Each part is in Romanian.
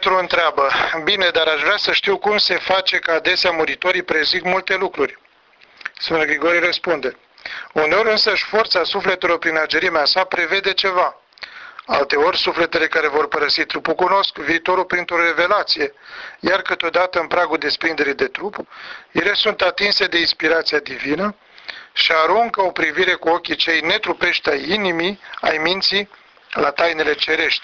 Petru întreabă: bine, dar aș vrea să știu cum se face că adesea muritorii prezic multe lucruri. Sfântul Grigorie răspunde: uneori însăși forța sufletelor prin agerimea sa prevede ceva. Alteori sufletele care vor părăsi trupul cunosc viitorul printr-o revelație, iar câteodată în pragul desprinderii de trup, ele sunt atinse de inspirația divină și aruncă o privire cu ochii cei netrupești ai inimii, ai minții, la tainele cerești.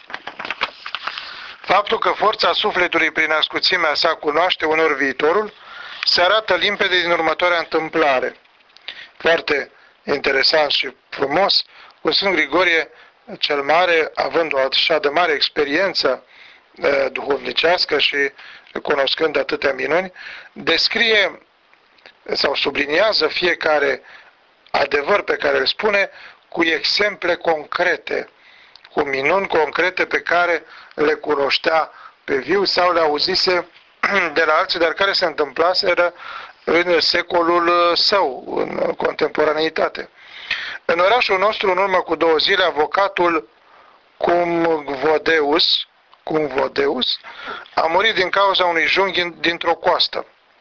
Faptul că forța sufletului prin ascuțimea sa cunoaște uneori viitorul, se arată limpede din următoarea întâmplare. Foarte interesant și frumos, cu Sfânt Grigorie cel Mare, având o așa de mare experiență duhovnicească și cunoscând atâtea minuni, descrie sau subliniază fiecare adevăr pe care îl spune cu exemple concrete, cu minuni concrete pe care le cunoștea pe viu sau le auzise de la alții, dar care se întâmplaseră în secolul său, în contemporaneitate. În orașul nostru, în urmă cu 2 zile, avocatul Cumvodeus a murit din cauza unui junghi dintr-o coastă.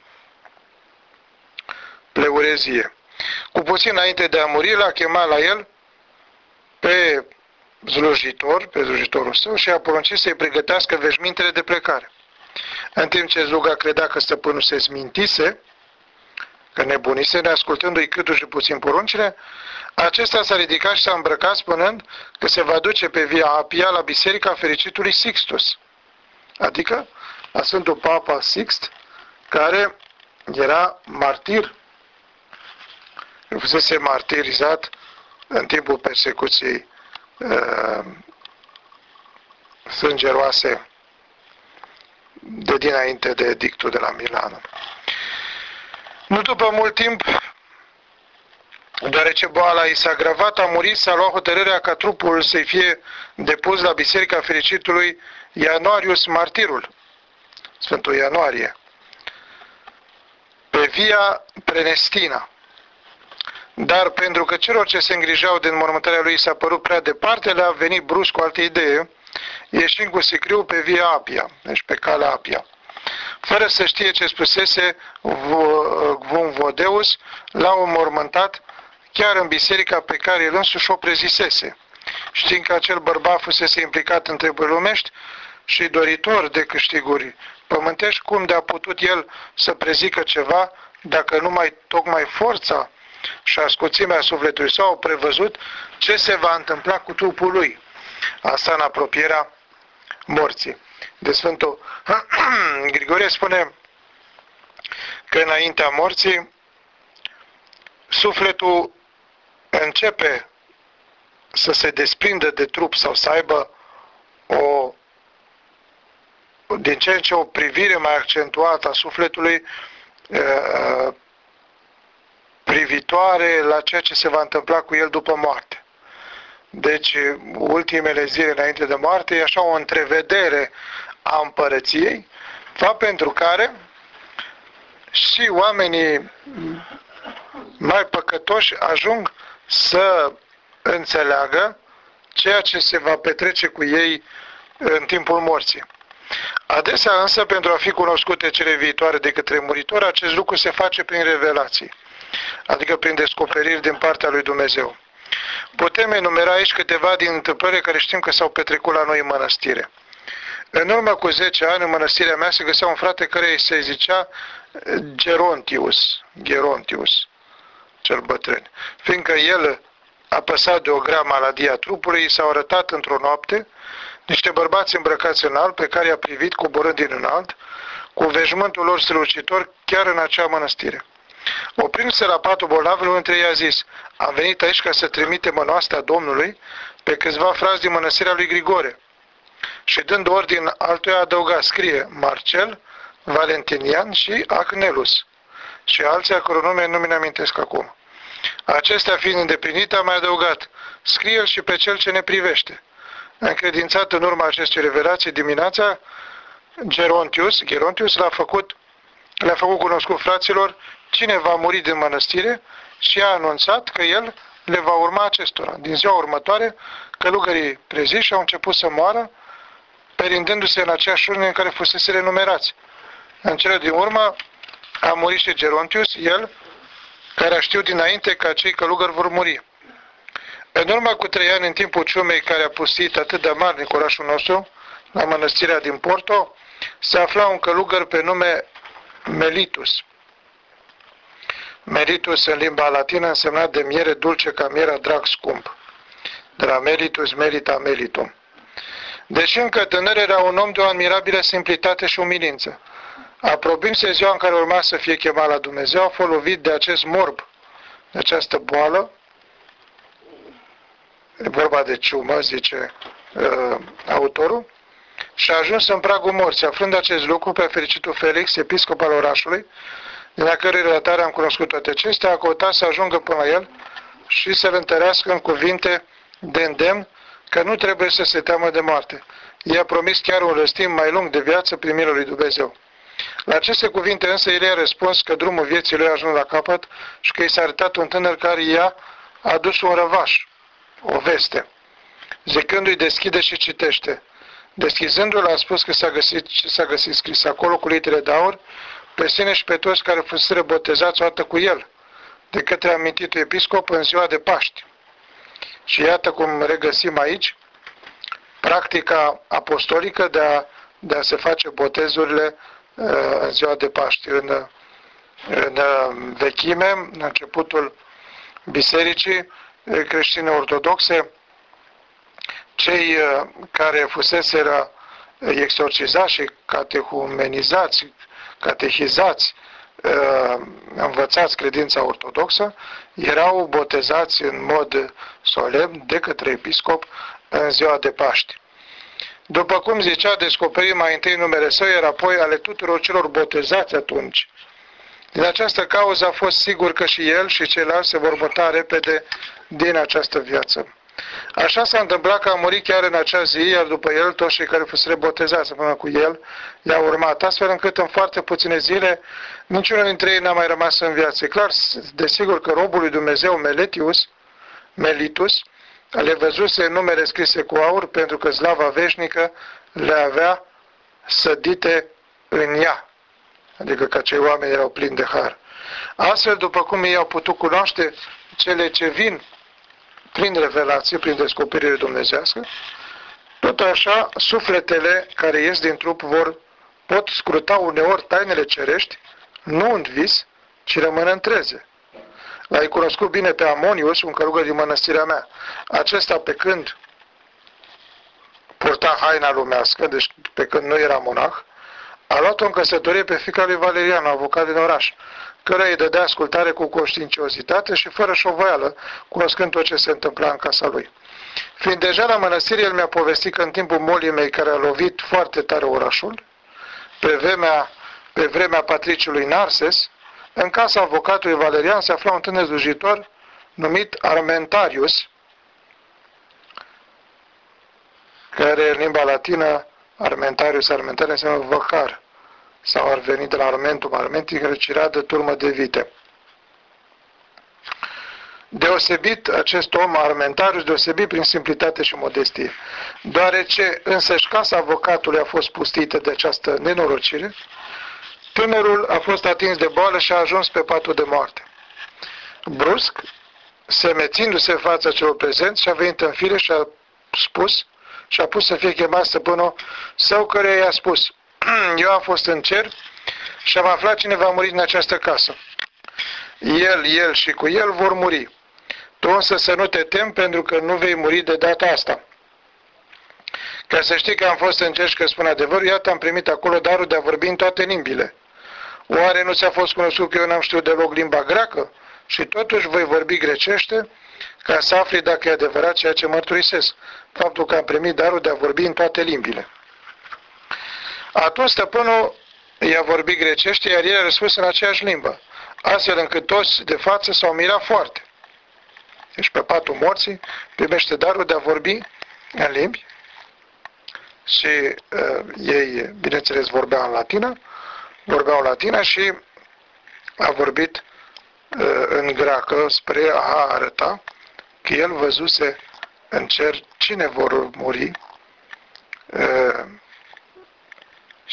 Pleurezie. Cu puțin înainte de a muri, l-a chemat la el pe slujitorul său și a poruncit să-i pregătească veșmintele de plecare. În timp ce sluga credea că stăpânul se smintise, că nebunise, neascultându-i câtuși puțin poruncile, acesta s-a ridicat și s-a îmbrăcat spunând că se va duce pe Via Appia la Biserica Fericitului Sixtus, adică la Sfântul Papa Sixt, care era martir, fusese martirizat în timpul persecuției sângeroase de dinainte de edictul de la Milano. Nu după mult timp, deoarece boala i s-a agravat, a murit, s-a luat hotărârea ca trupul să-i fie depus la Biserica Fericitului Ianuarius Martirul, Sfântul Ianuarie, pe Via Prenestina. Dar pentru că celor ce se îngrijau de înmormântarea lui s-a părut prea departe, le-a venit brusc o altă idee, ieșind cu sicriu pe Via Appia, deci pe calea Appia. Fără să știe ce spusese Cumvodeus, l-au înmormântat chiar în biserica pe care el însuși o prezisese. Știind că acel bărbat fusese implicat în treburi lumești și doritor de câștiguri pământești, cum de-a putut el să prezică ceva dacă numai tocmai forța și ascuțimea sufletului său au prevăzut ce se va întâmpla cu trupul lui. Asta în apropierea morții. De Sfântul Grigorie spune că înaintea morții sufletul începe să se desprindă de trup sau să aibă din ce în ce o privire mai accentuată a sufletului privitoare la ceea ce se va întâmpla cu el după moarte. Deci, ultimele zile înainte de moarte e așa o întrevedere a împărăției, fapt pentru care și oamenii mai păcătoși ajung să înțeleagă ceea ce se va petrece cu ei în timpul morții. Adesea însă, pentru a fi cunoscute cele viitoare de către muritori, acest lucru se face prin revelații, adică prin descoperiri din partea lui Dumnezeu. Putem enumera aici câteva din întâmplările care știm că s-au petrecut la noi în mănăstire. În urmă cu 10 ani, în mănăstirea mea se găsea un frate care îi se zicea Gerontius, cel bătrân. Fiindcă el, apăsat de o grea maladie a trupului, i s-au arătat într-o noapte niște bărbați îmbrăcați în alb, pe care i-a privit coborând din înalt, cu veșmântul lor strălucitor, chiar în acea mănăstire. Oprindu-se la patul bolnavilor, unul dintre ei a zis: am venit aici ca să trimitem în oastea Domnului pe câțiva frați din mănăstirea lui Grigore. Și dând ordin altuia, a adăugat: scrie Marcel, Valentinian și Acnelus și alții a căror nume nu mi-ne amintesc acum. Acestea fiind îndeplinite, a mai adăugat: scrie-l și pe cel ce ne privește. Încredințat în urma acestei revelații dimineața, Gerontius le-a făcut cunoscut fraților cine va muri din mănăstire și a anunțat că el le va urma acestora. Din ziua următoare, călugării preziși au început să moară perindându-se în aceeași urne în care fusese renumerați. În cele din urmă a murit și Gerontius, el care a știut dinainte că acei călugări vor muri. În urmă cu 3 ani, în timpul ciumei care a pustit atât de amarnic orașul nostru, la mănăstirea din Porto, se afla un călugăr pe nume Melitus. Melitus în limba latină însemna de miere dulce ca mierea, drag scump. De la Melitus, Melita, Melitum. Deși încă tânăr, era un om de o admirabilă simplitate și umilință. Aprobindu-se ziua în care urma să fie chemat la Dumnezeu, a fost lovit de acest morb, de această boală. E vorba de ciumă, zice autorul, și a ajuns în pragul morții. Aflând acest lucru, pe fericitul Felix, episcop al orașului, din la cărei relatare am cunoscut toate acestea, a căutat să ajungă până la el și să-l întărească în cuvinte de îndemn că nu trebuie să se teamă de moarte. I-a promis chiar un răstim mai lung de viață prin milul lui Dumnezeu. La aceste cuvinte însă el i-a răspuns că drumul vieții lui a ajuns la capăt și că i s-a arătat un tânăr care i-a adus un răvaș, o veste, zicându-i deschide și citește. Deschizându-l a spus că s-a găsit scris acolo cu litere de aur pe sine și pe toți care fuseseră botezați odată cu el, de către amintitul episcop în ziua de Paști. Și iată cum regăsim aici practica apostolică de a se face botezurile în ziua de Paști. În vechime, în începutul bisericii creștine ortodoxe, cei care fuseseră exorcizați și catehumenizați, catehizați, învățați credința ortodoxă, erau botezați în mod solemn de către episcop în ziua de Paști. După cum zicea, descoperi mai întâi numele său, iar apoi ale tuturor celor botezați atunci. Din această cauză a fost sigur că și el și ceilalți se vor muta repede din această viață. Așa s-a întâmplat că a murit chiar în acea zi, iar după el toți cei care fusese botezați până cu el i-au urmat, astfel încât în foarte puține zile niciunul dintre ei n-a mai rămas în viață. E clar, desigur că robul lui Dumnezeu Melitus le văzuse numere scrise cu aur pentru că slava veșnică le avea sădite în ea, adică că cei oameni erau plini de har. Astfel, după cum ei au putut cunoaște cele ce vin prin revelație, prin descoperire dumnezească, tot așa, sufletele care ies din trup pot scruta uneori tainele cerești, nu în vis, ci rămân în treze. L-ai cunoscut bine pe Amonius, un călugăr din mănăstirea mea. Acesta, pe când purta haina lumească, deci pe când nu era monah, a luat-o în căsătorie pe fiica lui Valerian, avocat din oraș, căreia îi dădea ascultare cu conștiinciozitate și fără șovăială, cunoscând tot ce se întâmpla în casa lui. Fiind deja la mănăstire, el mi-a povestit că în timpul molii mei care a lovit foarte tare orașul, pe vremea patriciului Narses, în casa avocatului Valerian se afla un tânăr slujitor numit Armentarius, care în limba latină Armentarius înseamnă văcar, sau ar veni de la Armentum, Armentic, ciradă, turmă de vite. Deosebit acest om, Armentarius, deosebit prin simplitate și modestie. Deoarece însăși casa avocatului a fost pustită de această nenorocire, tânărul a fost atins de boală și a ajuns pe patul de moarte. Brusc, semețindu-se în fața celor prezenți, și-a venit în fire și a pus să fie chemat stăpânul său, căreia i-a spus: eu am fost în cer și am aflat cine va muri în această casă. El și cu el vor muri. Tu însă să nu te temi, pentru că nu vei muri de data asta. Ca să știi că am fost în cer și că spun adevărul, iată am primit acolo darul de a vorbi în toate limbile. Oare nu ți-a fost cunoscut că eu n-am știut deloc limba greacă? Și totuși voi vorbi grecește, ca să afli dacă e adevărat ceea ce mărturisesc, faptul că am primit darul de a vorbi în toate limbile. Atunci stăpânul i-a vorbit grecește, iar el a răspuns în aceeași limbă, astfel încât toți de față s-au mirat foarte. Deci pe patul morții primește darul de a vorbi în limbi și ei, bineînțeles, vorbeau în latină și a vorbit în greacă spre a arăta că el văzuse în cer cine vor muri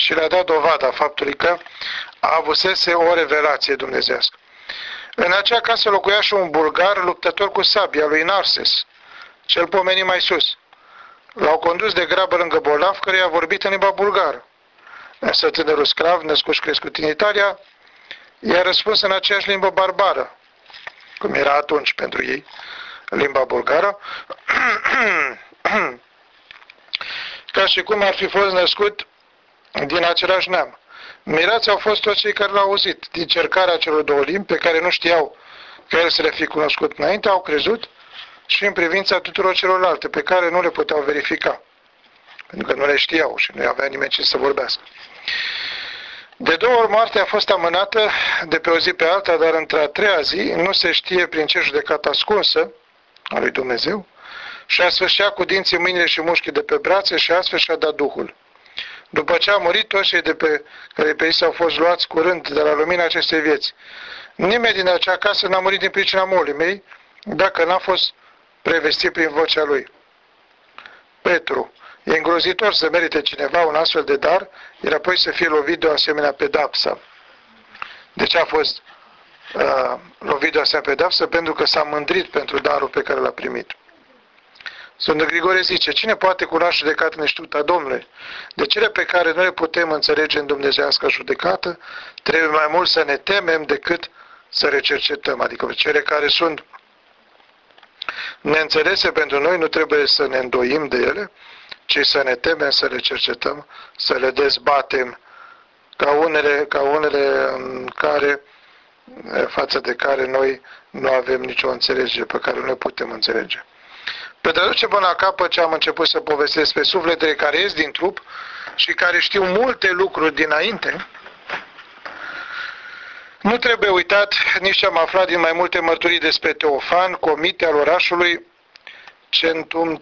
și le-a dat dovada faptului că avusese o revelație dumnezească. În acea casă locuia și un bulgar luptător cu sabia, lui Narses, cel pomenit mai sus. L-au condus de grabă lângă bolnav, care i-a vorbit în limba bulgară. Însă tânărul sclav, născut și crescut în Italia, i-a răspuns în aceeași limbă barbară, cum era atunci pentru ei, limba bulgară, ca și cum ar fi fost născut din același neam. Mirați au fost toți cei care l-au auzit. Din cercarea celor două limbi, pe care nu știau că el să le fi cunoscut înainte, au crezut și în privința tuturor celorlalte, pe care nu le puteau verifica, pentru că nu le știau și nu avea nimeni ce să vorbească. De 2 ori moartea a fost amânată de pe o zi pe alta, dar într-a 3-a zi nu se știe prin ce judecată ascunsă a lui Dumnezeu și a sfârșit cu dinții, mâinile și mușchii de pe brațe și astfel și-a dat Duhul. După ce a murit, toți cei care pe ei s-au fost luați curând de la lumina acestei vieți. Nimeni din acea casă n-a murit din pricina molimei, dacă n-a fost prevestit prin vocea lui. Petru, e îngrozitor să merite cineva un astfel de dar, iar apoi să fie lovit de o asemenea pedapsă. De ce a fost lovit de o asemenea pedapsă? Pentru că s-a mândrit pentru darul pe care l-a primit. Sfântul Grigore zice, cine poate cunoaște judecată neștiută, Domnule? De cele pe care noi le putem înțelege în dumnezeiască judecată, trebuie mai mult să ne temem decât să le cercetăm. Adică cele care sunt neînțelese pentru noi, nu trebuie să ne îndoim de ele, ci să ne temem, să le cercetăm, să le dezbatem, ca unele față de care noi nu avem nicio înțelegere, pe care nu le putem înțelege. Pe de duce până la capăt ce am început să povestesc pe sufletele care ies din trup și care știu multe lucruri dinainte, nu trebuie uitat nici ce am aflat din mai multe mărturii despre Teofan, comite al orașului Centum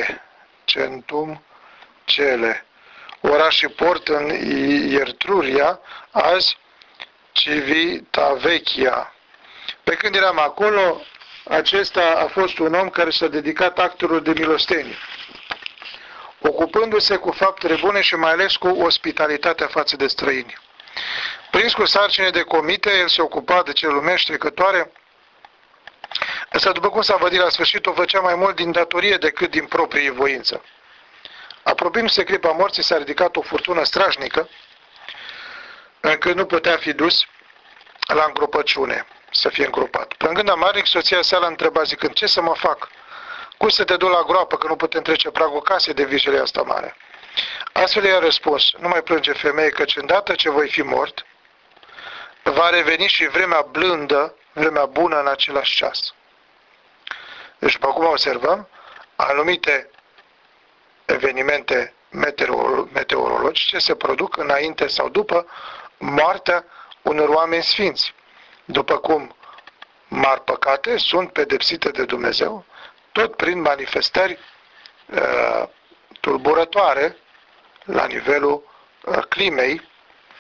Cele, oraș și port în Iertruria, azi Civitavecchia. Pe când eram acolo, acesta a fost un om care s-a dedicat actelor de milostenie, ocupându-se cu faptele bune și mai ales cu ospitalitatea față de străini. Prins cu sarcine de comite, el se ocupa de cele lumești trecătoare, însă, după cum s-a văzut la sfârșit, o făcea mai mult din datorie decât din proprie voință. Apropiindu-se clipa morții, s-a ridicat o furtună strașnică, încât nu putea fi dus la îngropăciune, să fie îngropat. Plângând amarnic, soția sa l-a întrebat zicând, ce să mă fac? Cum să te duc la groapă, că nu putem trece pragul casei de vijelia asta mare? Astfel i-a răspuns, nu mai plânge femeie, căci îndată ce voi fi mort, va reveni și vremea blândă, vremea bună în același ceas. Deci, după cum observăm, anumite evenimente meteorologice se produc înainte sau după moartea unor oameni sfinți. După cum mari păcate sunt pedepsite de Dumnezeu, tot prin manifestări tulburătoare la nivelul climei,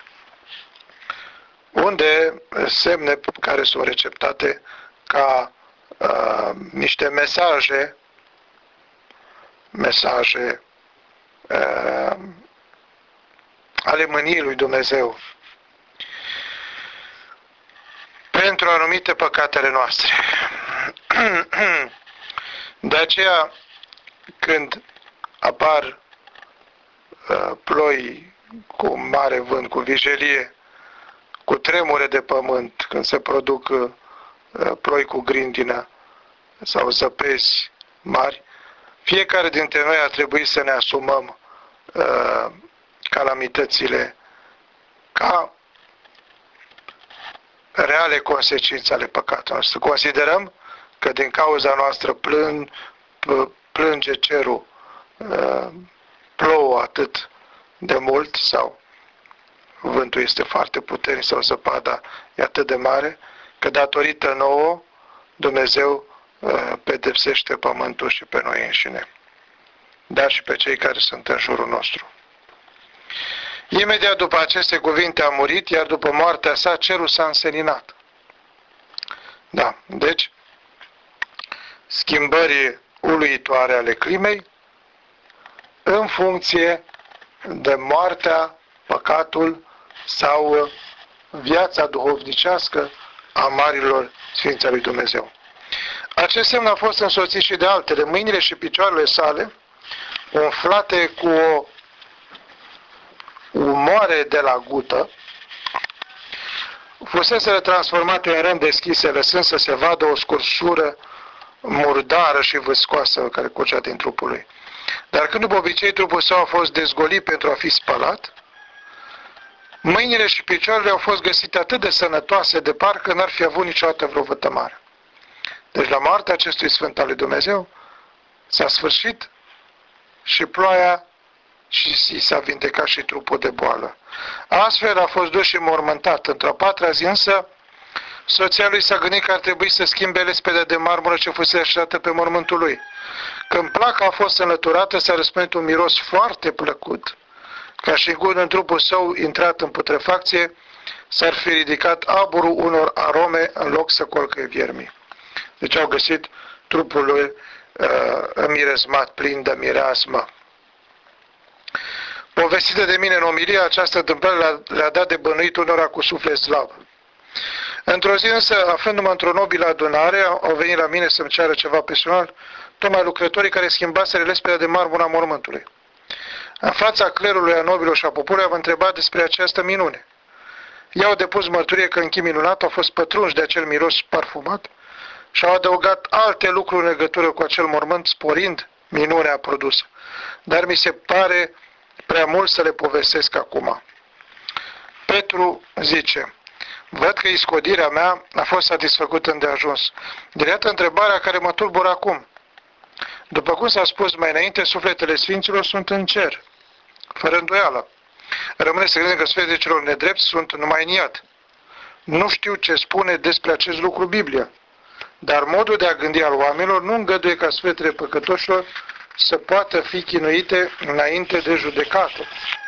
unde semne care sunt receptate ca niște mesaje ale mâniei lui Dumnezeu pentru anumite păcatele noastre. De aceea, când apar ploi cu mare vânt, cu vijelie, cu tremure de pământ, când se produc ploi cu grindină sau zăpezi mari, fiecare dintre noi ar trebui să ne asumăm calamitățile ca reale consecințe ale păcatelor. Să considerăm că din cauza noastră plânge cerul, plouă atât de mult sau vântul este foarte puternic sau zăpada e atât de mare, că datorită nouă Dumnezeu pedepsește pământul și pe noi înșine, dar și pe cei care sunt în jurul nostru. Imediat după aceste cuvinte a murit, iar după moartea sa cerul s-a înseninat. Da, deci schimbări uluitoare ale climei în funcție de moartea păcatul sau viața duhovnicească a marilor Sfinți al lui Dumnezeu. Acest semn a fost însoțit și de altele. Mâinile și picioarele sale, umflate cu o umoare de la gută, fuseseră transformate în rând deschise, lăsând să se vadă o scurșură murdară și vâscoasă care curgea din trupul lui. Dar când după obicei trupul său a fost dezgolit pentru a fi spălat, mâinile și picioarele au fost găsite atât de sănătoase de parcă n-ar fi avut niciodată vreo vătămare. Deci la moartea acestui Sfânt al lui Dumnezeu s-a sfârșit și ploaia și s-a vindecat și trupul de boală. Astfel a fost dus și mormântat. Într-o patra zi însă, soția lui s-a gândit că ar trebui să schimbe lespedea de marmură ce fusese așezată pe mormântul lui. Când placa a fost înlăturată, s-a răspândit un miros foarte plăcut, ca și în trupul său intrat în putrefacție, s-ar fi ridicat aburul unor arome în loc să colcă viermii. Deci au găsit trupul lui înmirezmat, plin de mireasmă. Povestită de mine în omilie, această întâmplare le-a dat de bănuit unora cu suflet slab. Într-o zi însă, aflându-mă într-o nobilă adunare, au venit la mine să-mi ceară ceva personal, tocmai lucrătorii care schimbaseră lespedea de marmură a mormântului. În fața clerului, a nobilor și a poporului am întrebat despre această minune. Ei au depus mărturie că în chip minunat au fost pătrunși de acel miros parfumat și au adăugat alte lucruri în legătură cu acel mormânt, sporind minunea produsă. Dar mi se pare prea mult să le povestesc acum. Petru zice: văd că iscodirea mea a fost satisfăcută îndeajuns. Iată întrebarea care mă tulbură acum. După cum s-a spus mai înainte, sufletele Sfinților sunt în cer, fără îndoială. Rămâne să gândim că sufletele celor nedrepți sunt numai în iad. Nu știu ce spune despre acest lucru Biblia, dar modul de a gândi al oamenilor nu îngăduie ca sufletele păcătoșilor să poată fi chinuite înainte de judecată.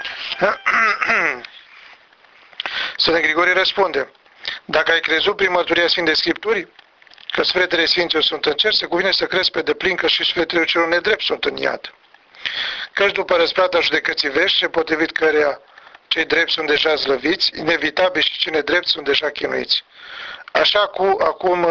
Sfântul Grigorie răspunde: dacă ai crezut prin mărturia Sfintei Scripturii că sufletele Sfinților sunt în cer, se cuvine să crezi pe deplin că și sufletele celor nedrepți sunt în iad. Căci după răsplata judecății veșnice, potrivit căreia cei drepți sunt deja slăviți, inevitabil și cei nedrepți sunt deja chinuiți. Așa cu acum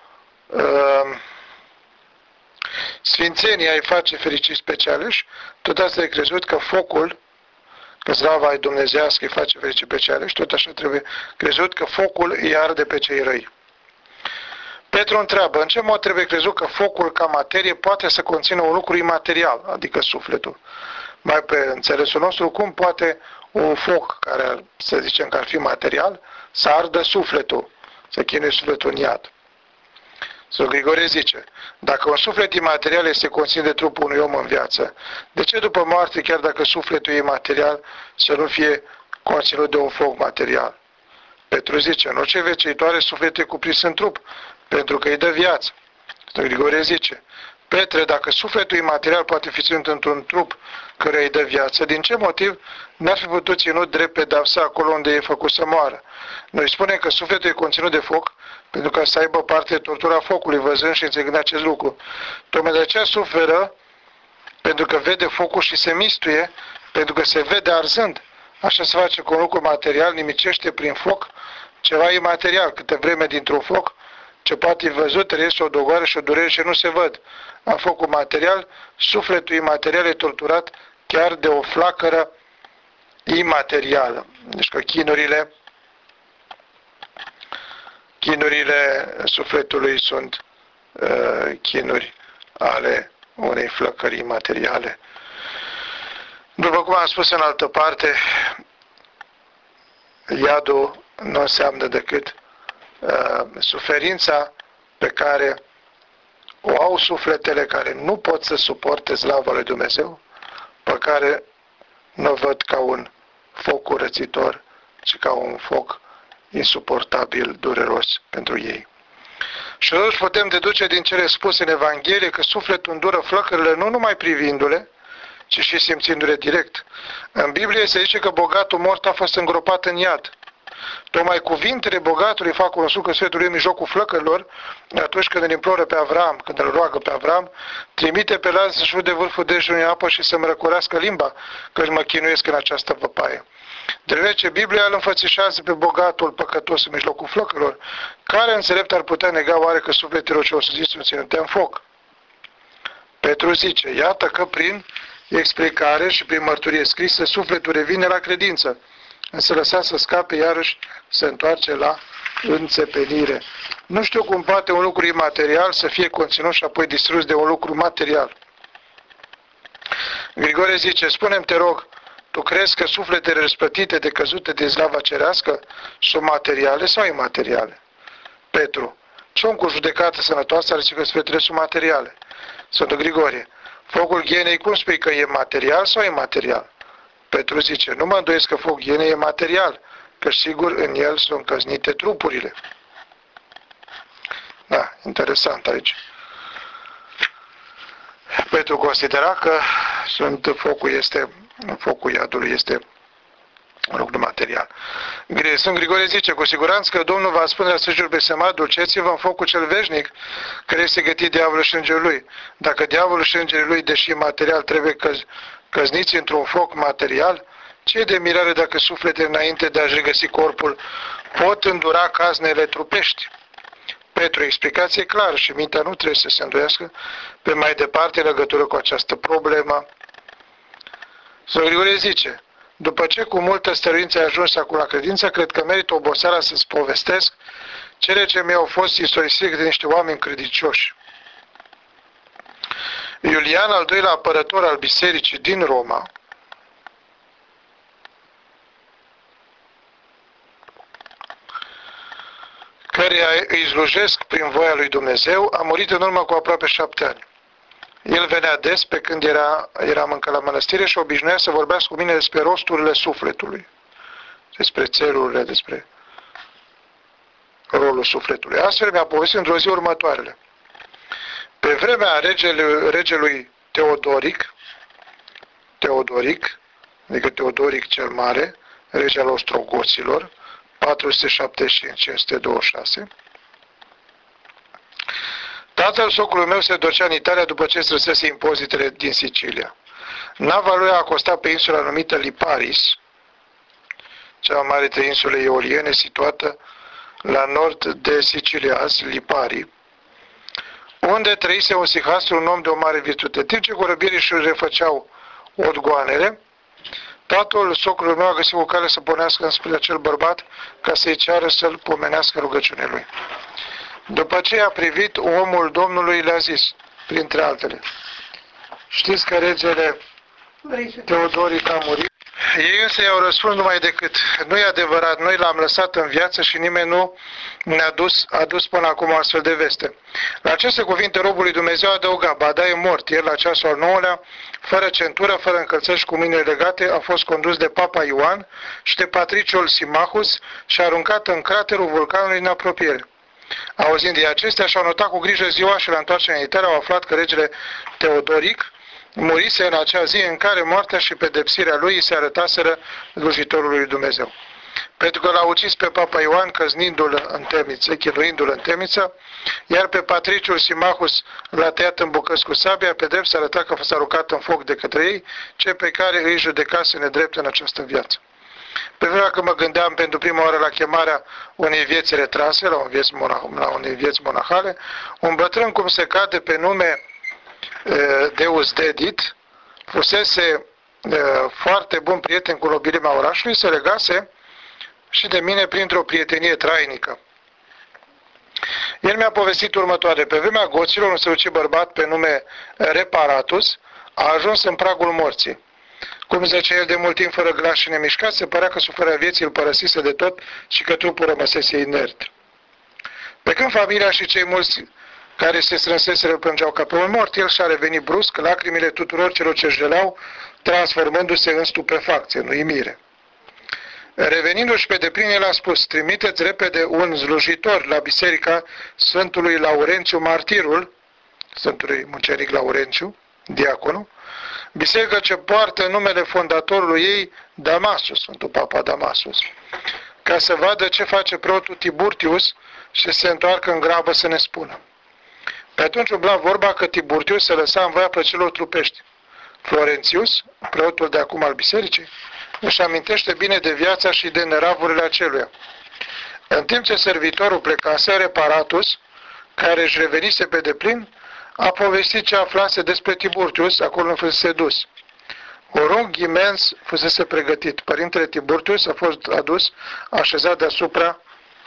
sfințenia îi face fericiți pe cealeși, tot asta e crezut că focul, că slava e dumnezească îi face fericiți pe cealeși, tot așa trebuie crezut că focul îi arde pe cei răi. Petru întreabă: în ce mod trebuie crezut că focul ca materie poate să conțină un lucru imaterial, adică sufletul? Mai pe înțelesul nostru, cum poate un foc, care să zicem că ar fi material, să ardă sufletul, să chinuie sufletul în iad? Sfântul Grigorie zice: dacă un suflet imaterial este conținut de trupul unui om în viață, de ce după moarte, chiar dacă sufletul e imaterial, să nu fie conținut de un foc material? Petru zice: în orice viețuitoare sufletul e cuprins în trup, pentru că îi dă viață. Sfântul Grigorie zice: Petre, dacă sufletul imaterial poate fi ținut într-un trup care îi dă viață, din ce motiv n-ar fi putut ținut drept pedapsa acolo unde e făcut să moară? Noi spunem că sufletul e conținut de foc pentru ca să aibă parte de tortura focului, văzând și înțelegând acest lucru. Tocmai de aceea suferă, pentru că vede focul și se mistuie, pentru că se vede arzând. Așa se face cu un lucru material, nimicește prin foc ceva imaterial. Câte vreme dintr-un foc ce poate fi văzut, reiese o dogoară și o durere și nu se văd. În focul material, sufletul imaterial e torturat chiar de o flacără imaterială. Deci că chinurile sufletului sunt chinuri ale unei flăcări materiale. După cum am spus în altă parte, iadul nu înseamnă decât suferința pe care o au sufletele care nu pot să suporte slava lui Dumnezeu, pe care nu văd ca un foc curățitor, ci ca un foc insuportabil, dureros pentru ei. Și totuși putem deduce din cele spuse în Evanghelie că sufletul îndură flăcările nu numai privindu-le, ci și simțindu-le direct. În Biblie se zice că bogatul mort a fost îngropat în iad. Tocmai cuvintele bogatului fac cunoscut că sufletul lui în mijlocul flăcărilor, atunci când îl imploră pe Avram, când îl roagă pe Avram, trimite pe Lazar să-și de vârful degetului în apă și să-mi răcorească limba, căci mă chinuiesc în această văpaie. De vreme Biblia îl înfățișează pe bogatul păcătos în mijlocul flăcărilor, care înțelept ar putea nega oare că sufletele ce o să zici sunt ținute în foc? Petru zice, iată că prin explicare și prin mărturie scrisă, sufletul revine la credință, însă lăsat să scape iarăși, se întoarce la înțepenire. Nu știu cum poate un lucru imaterial să fie conținut și apoi distrus de un lucru material. Grigore zice, spune-mi, te rog, tu crezi că sufletele răspătite de căzute de slava cerească sunt materiale sau imateriale? Petru, ce om cu judecată sănătoasă ar zice că sufletele sunt materiale? Sfântul Grigorie, focul ghenei cum spui că e material sau imaterial? Petru zice, nu mă îndoiesc că focul ghenei e material, că sigur în el sunt căznite trupurile. Da, interesant aici. Petru considera că focul iadului este un lucru material. Sfânt Grigore zice, cu siguranță că Domnul va spune la sfârșitul blestemat, duceți-vă în focul cel veșnic, care este gătit diavolul și îngerul lui. Dacă diavolul și îngerii lui, deși material, trebuie căzniți într-un foc material, ce e de mirare dacă sufletele înainte de a-și regăsi corpul pot îndura caznele trupești? Petru, explicație clară și mintea nu trebuie să se îndoiască pe mai departe în legătură cu această problemă. Sfântul Grigore zice, după ce cu multă stăruință ai ajuns acum la credință, cred că merită oboseala să-ți povestesc cele ce mi-au fost istorisite de niște oameni credincioși. Iulian, al doilea apărător al bisericii din Roma, care îi slujesc prin voia lui Dumnezeu, a murit în urmă cu aproape 7 ani. El venea des pe când eram încă la mănăstire și obișnuia să vorbească cu mine despre rosturile sufletului, despre țelurile, despre rolul sufletului. Astfel mi-a povestit într-o zi următoarele. Pe vremea regelui Teodoric, adică Teodoric cel Mare, rege al Ostrogoților, 475-526, tatăl socrului meu se ducea în Italia după ce străsese impozitele din Sicilia. Nava lui a acostat pe insula numită Liparis, cea mai mare dintre insule eoliene situată la nord de Sicilia, azi Lipari, unde trăise un sihastru, un om de o mare virtute. Timp ce corăbirii își refăceau odgoanele, tatăl socrului meu a găsit o cale să pornească înspre acel bărbat ca să-i ceară să-l pomenească rugăciunea lui. După ce a privit, omul Domnului le-a zis, printre altele, știți că regele Teodoric a murit? Ei însă i-au răspuns numai decât, nu e adevărat, noi l-am lăsat în viață și nimeni nu ne-a adus până acum astfel de veste. La aceste cuvinte robul lui Dumnezeu adăuga, ba da, e mort, el la ceasul al 9-lea, fără centură, fără încălțări și cu mâinile legate, a fost condus de Papa Ioan și de patriciul Simachus și aruncat în craterul vulcanului în apropiere. Auzind de acestea, și-au notat cu grijă ziua și la întoarcerea în Italia au aflat că regele Teodoric murise în acea zi în care moartea și pedepsirea lui se arătaseră slujitorului lui Dumnezeu. Pentru că l-a ucis pe Papa Ioan căznindu-l în temniță, chinuindu-l în temniță, iar pe patriciul Simachus l-a tăiat în bucăți cu sabia, pedepsa arăta că a fost aruncat în foc de către ei, cei pe care îi judecase nedrept în această viață. Pe vremea când mă gândeam pentru prima oară la chemarea unei vieți retrase, la unei vieți monahale, un bătrân cum se cade pe nume Deus Dedit, fusese foarte bun prieten cu nobilimea orașului, se legase și de mine printr-o prietenie trainică. El mi-a povestit următoare. Pe vremea goților, un strălucit bărbat pe nume Reparatus a ajuns în pragul morții. Cum zicea el de mult timp fără glas și nemișcat, se părea că suflarea vieții îl părăsise de tot și că trupul rămăsese inert. Pe când familia și cei mulți care se strânseseră plângeau ca pe un mort, el și-a revenit brusc, lacrimile tuturor celor ce jeleau, transformându-se în stupefacție, în uimire. Revenindu-și pe deplin, el a spus, trimiteți repede un slujitor la biserica Sfântului Laurențiu Martirul, Sfântului Mucenic Laurențiu, diaconul, biserică ce poartă numele fondatorului ei, Damasus, Sfântul Papa Damasus. ca să vadă ce face preotul Tiburtius și se întoarcă în grabă să ne spună. Pe atunci umbla vorba că Tiburtius se lăsa în voia plăcerilor trupești. Florențius, preotul de acum al bisericii, își amintește bine de viața și de neravurile aceluia. În timp ce servitorul plecase, Reparatus, care își revenise pe deplin, a povestit ce aflase despre Tiburtius, acolo unde fusese dus. Un rung imens fusese pregătit. Părintele Tiburtius a fost adus, așezat deasupra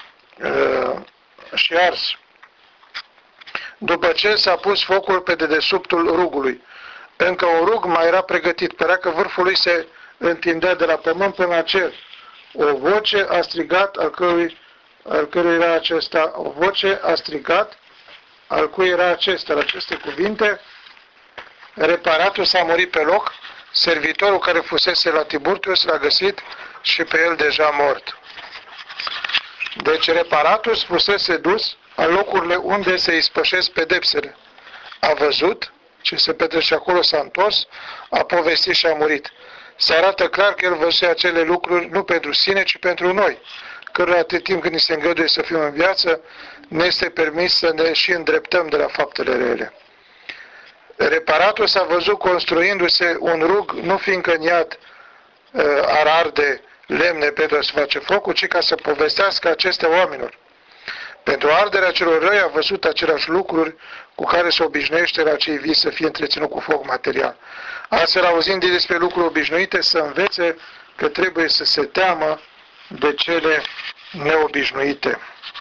și ars. După ce s-a pus focul pe dedesubtul rugului, încă un rug mai era pregătit, părea că vârful lui se întindea de la pământ până la cer. O voce a strigat, al cărui era acesta, o voce a strigat, al cui era acesta. La aceste cuvinte, Reparatul s-a murit pe loc, servitorul care fusese la Tiburtius l-a găsit și pe el deja mort. Deci Reparatus fusese dus la locurile unde se ispășesc pedepsele. A văzut ce se petrece acolo, s-a întors, a povestit și a murit. Se arată clar că el văzuse acele lucruri nu pentru sine, ci pentru noi, cărora atât timp când ni se îngăduie să fim în viață, ne este permis să ne și îndreptăm de la faptele rele. Reparatul s-a văzut construindu-se un rug, nu fiindcă în iad ar arde lemne pentru a se face focul, ci ca să povestească acestea oamenilor. Pentru arderea celor răi a văzut aceleași lucruri cu care se obișnuiește la cei vii să fie întreținut cu foc material. Astfel, auzind despre lucruri obișnuite, să învețe că trebuie să se teamă de cele neobișnuite.